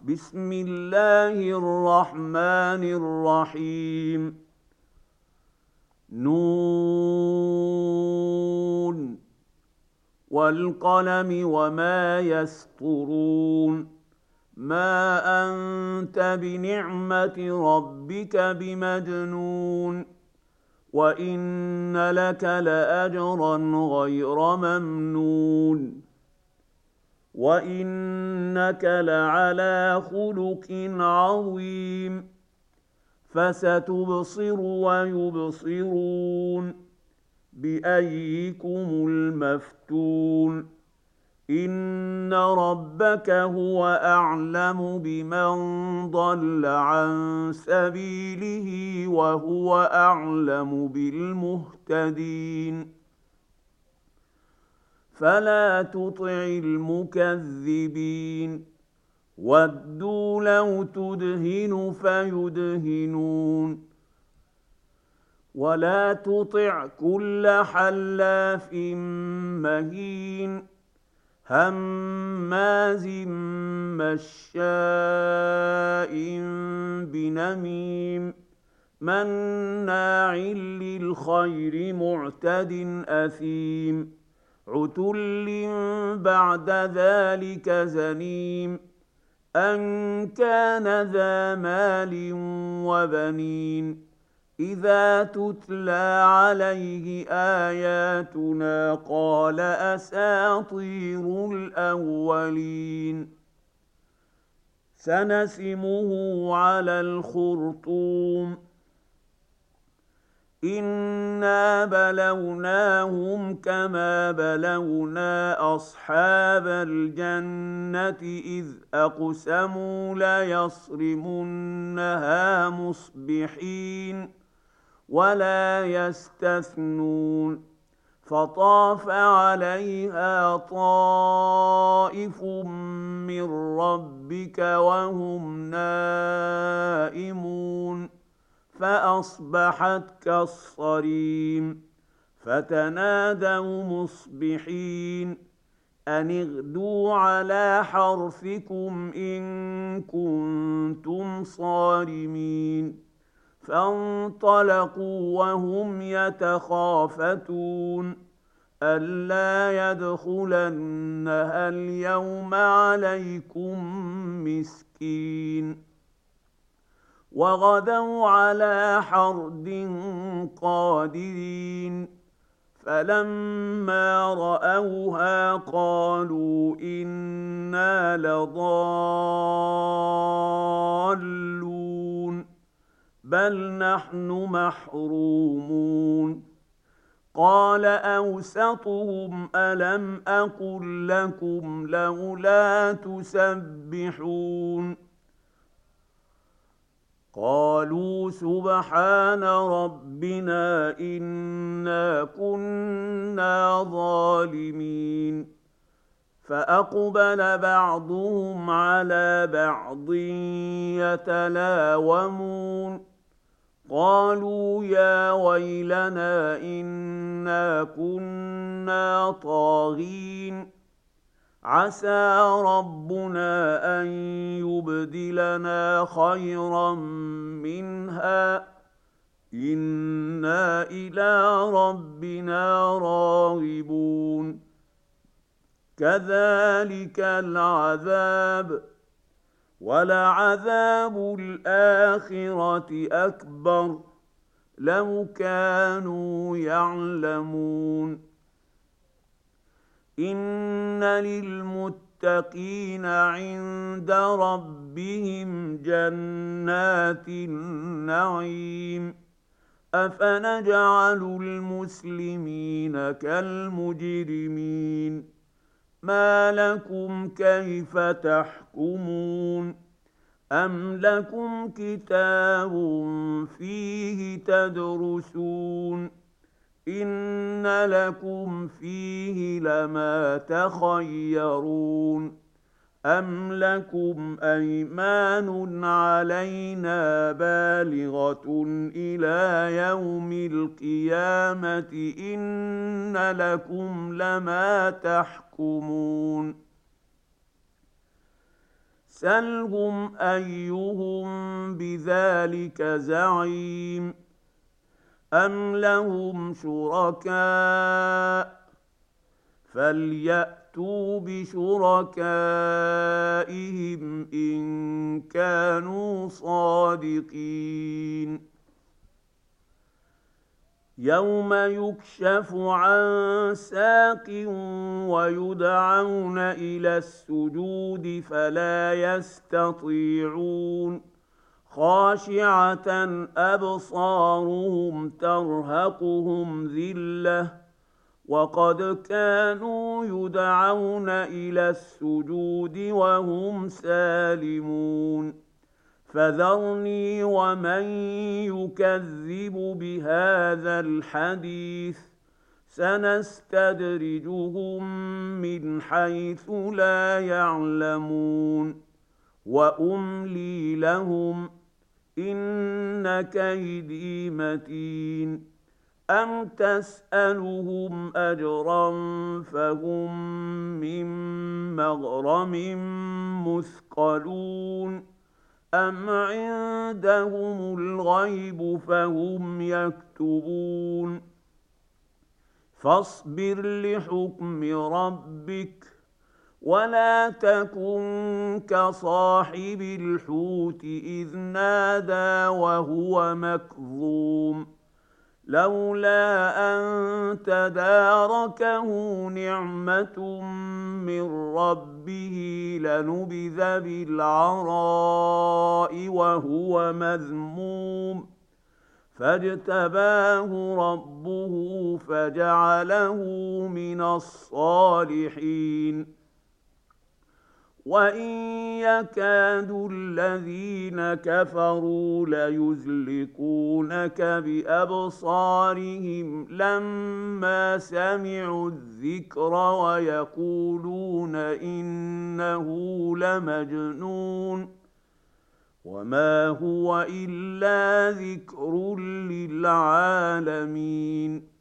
بسم الله الرحمن الرحيم. نون والقلم وما يسطرون. ما أنت بنعمة ربك بمجنون، وإن لك لأجرا غير ممنون، وإنك لعلى خلق عظيم. فستبصر ويبصرون بأيكم المفتون. إن ربك هو أعلم بمن ضل عن سبيله وهو أعلم بالمهتدين. فلا تطع المكذبين، ودوا لو تدهن فيدهنون. ولا تطع كل حلاف مهين هماز مشاء بنميم مناع للخير معتد أثيم عتل بعد ذلك زنيم أن كان ذا مال وبنين. إذا تتلى عليه آياتنا قال أساطير الأولين. سنسمه على الخرطوم. إنا بلوناهم كما بلونا أصحاب الجنة إذ أقسموا ليصرمنها مصبحين ولا يستثنون. فطاف عليها طائف من ربك وهم نائمون فأصبحت كالصريم. فتنادوا مصبحين أن اغدوا على حرثكم إن كنتم صارمين. فانطلقوا وهم يتخافتون ألا يدخلنها اليوم عليكم مسكين. وغدوا على حرد قادرين فلما رأوها قالوا إنا لضالون بل نحن محرومون. قال أوسطهم ألم أقل لكم لولا تسبحون. قالوا سبحان ربنا إنا كنا ظالمين. فأقبل بعضهم على بعض يتلاومون قالوا يا ويلنا إنا كنا طاغين عسى ربنا أن يبدلنا خيرا منها إنا إلى ربنا راغبون. كذلك العذاب ولعذاب الآخرة أكبر لو كانوا يعلمون. إن للمتقين عند ربهم جنات النعيم. أفنجعل المسلمين كالمجرمين ما لكم كيف تحكمون. أم لكم كتاب فيه تدرسون إن لكم فيه لما تخيرون. أم لكم أيمان علينا بالغة إلى يوم القيامة إن لكم لما تحكمون. سلهم أيهم بذلك زعيم أم لهم شركاء فليأتوا بشركائهم إن كانوا صادقين يوم يكشف عن ساق ويدعون إلى السجود فلا يستطيعون خاشعة أبصارهم ترهقهم ذلة وقد كانوا يدعون إلى السجود وهم سالمون فذرني ومن يكذب بهذا الحديث سنستدرجهم من حيث لا يعلمون وأملي لهم إن كيدي متين أم تسألهم أجرا فهم من مغرم مثقلون أم عندهم الغيب فهم يكتبون فاصبر لحكم ربك ولا تكن كصاحب الحوت إذ نادى وهو مكظوم لولا أن تداركه نعمة من ربه لنبذ بالعراء وهو مذموم فاجتباه ربه فجعله من الصالحين وإن يكاد الذين كفروا ليزلقونك بأبصارهم لما سمعوا الذكر ويقولون إنه لمجنون وما هو إلا ذكر للعالمين